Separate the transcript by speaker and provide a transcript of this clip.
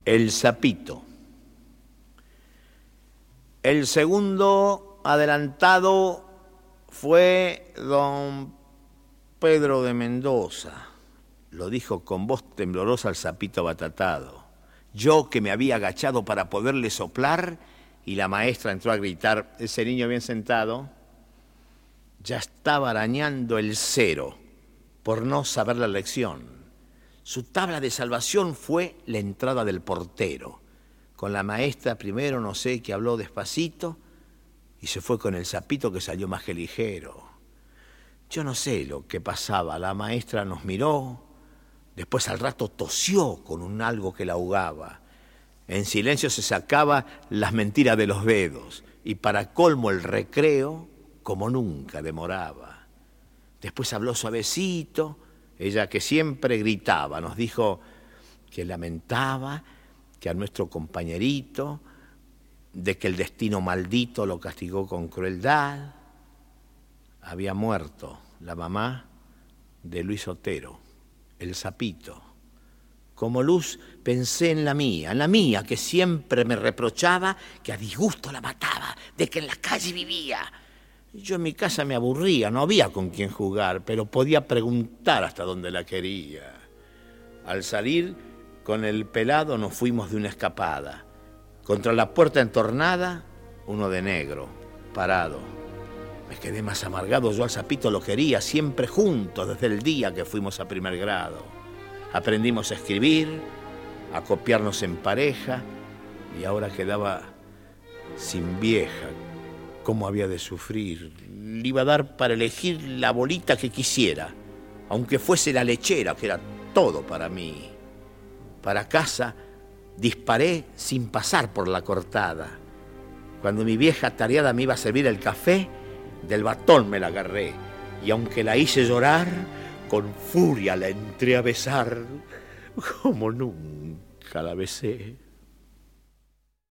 Speaker 1: El sapito. El segundo adelantado fue don Pedro de Mendoza. Lo dijo con voz temblorosa al sapito batatado. Yo que me había agachado para poderle soplar y la maestra entró a gritar, ese niño bien sentado ya estaba arañando el 0 por no saber la lección. Su tabla de salvación fue la entrada del portero. Con la maestra primero no sé que habló despacito y se fue con el sapito que salió más que ligero. Yo no sé lo que pasaba, la maestra nos miró, después al rato tosió con un algo que la ahogaba. En silencio se sacaba las mentiras de los dedos y para colmo el recreo como nunca demoraba. Después habló suavecito, ella que siempre gritaba, nos dijo que lamentaba que a nuestro compañerito, de que el destino maldito lo castigó con crueldad. Había muerto la mamá de Luis Otero, el sapito. Como luz pensé en la mía que siempre me reprochaba que a disgusto la mataba, de que en la calle vivía. Yo en mi casa me aburría, no había con quién jugar, pero podía preguntar hasta dónde la quería. Al salir con el pelado nos fuimos de una escapada. Contra la puerta entornada, uno de negro, parado. Me quedé más amargado, yo al sapito lo quería, siempre juntos desde el día que fuimos a primer grado. Aprendimos a escribir, a copiarnos en pareja, y ahora quedaba sin vieja. ¿Cómo había de sufrir? Le iba a dar para elegir la bolita que quisiera, aunque fuese la lechera, que era todo para mí. Para casa disparé sin pasar por la cortada. Cuando mi vieja tareada me iba a servir el café, del batón me la agarré, y aunque la hice llorar, con furia la entré a besar, como nunca la besé.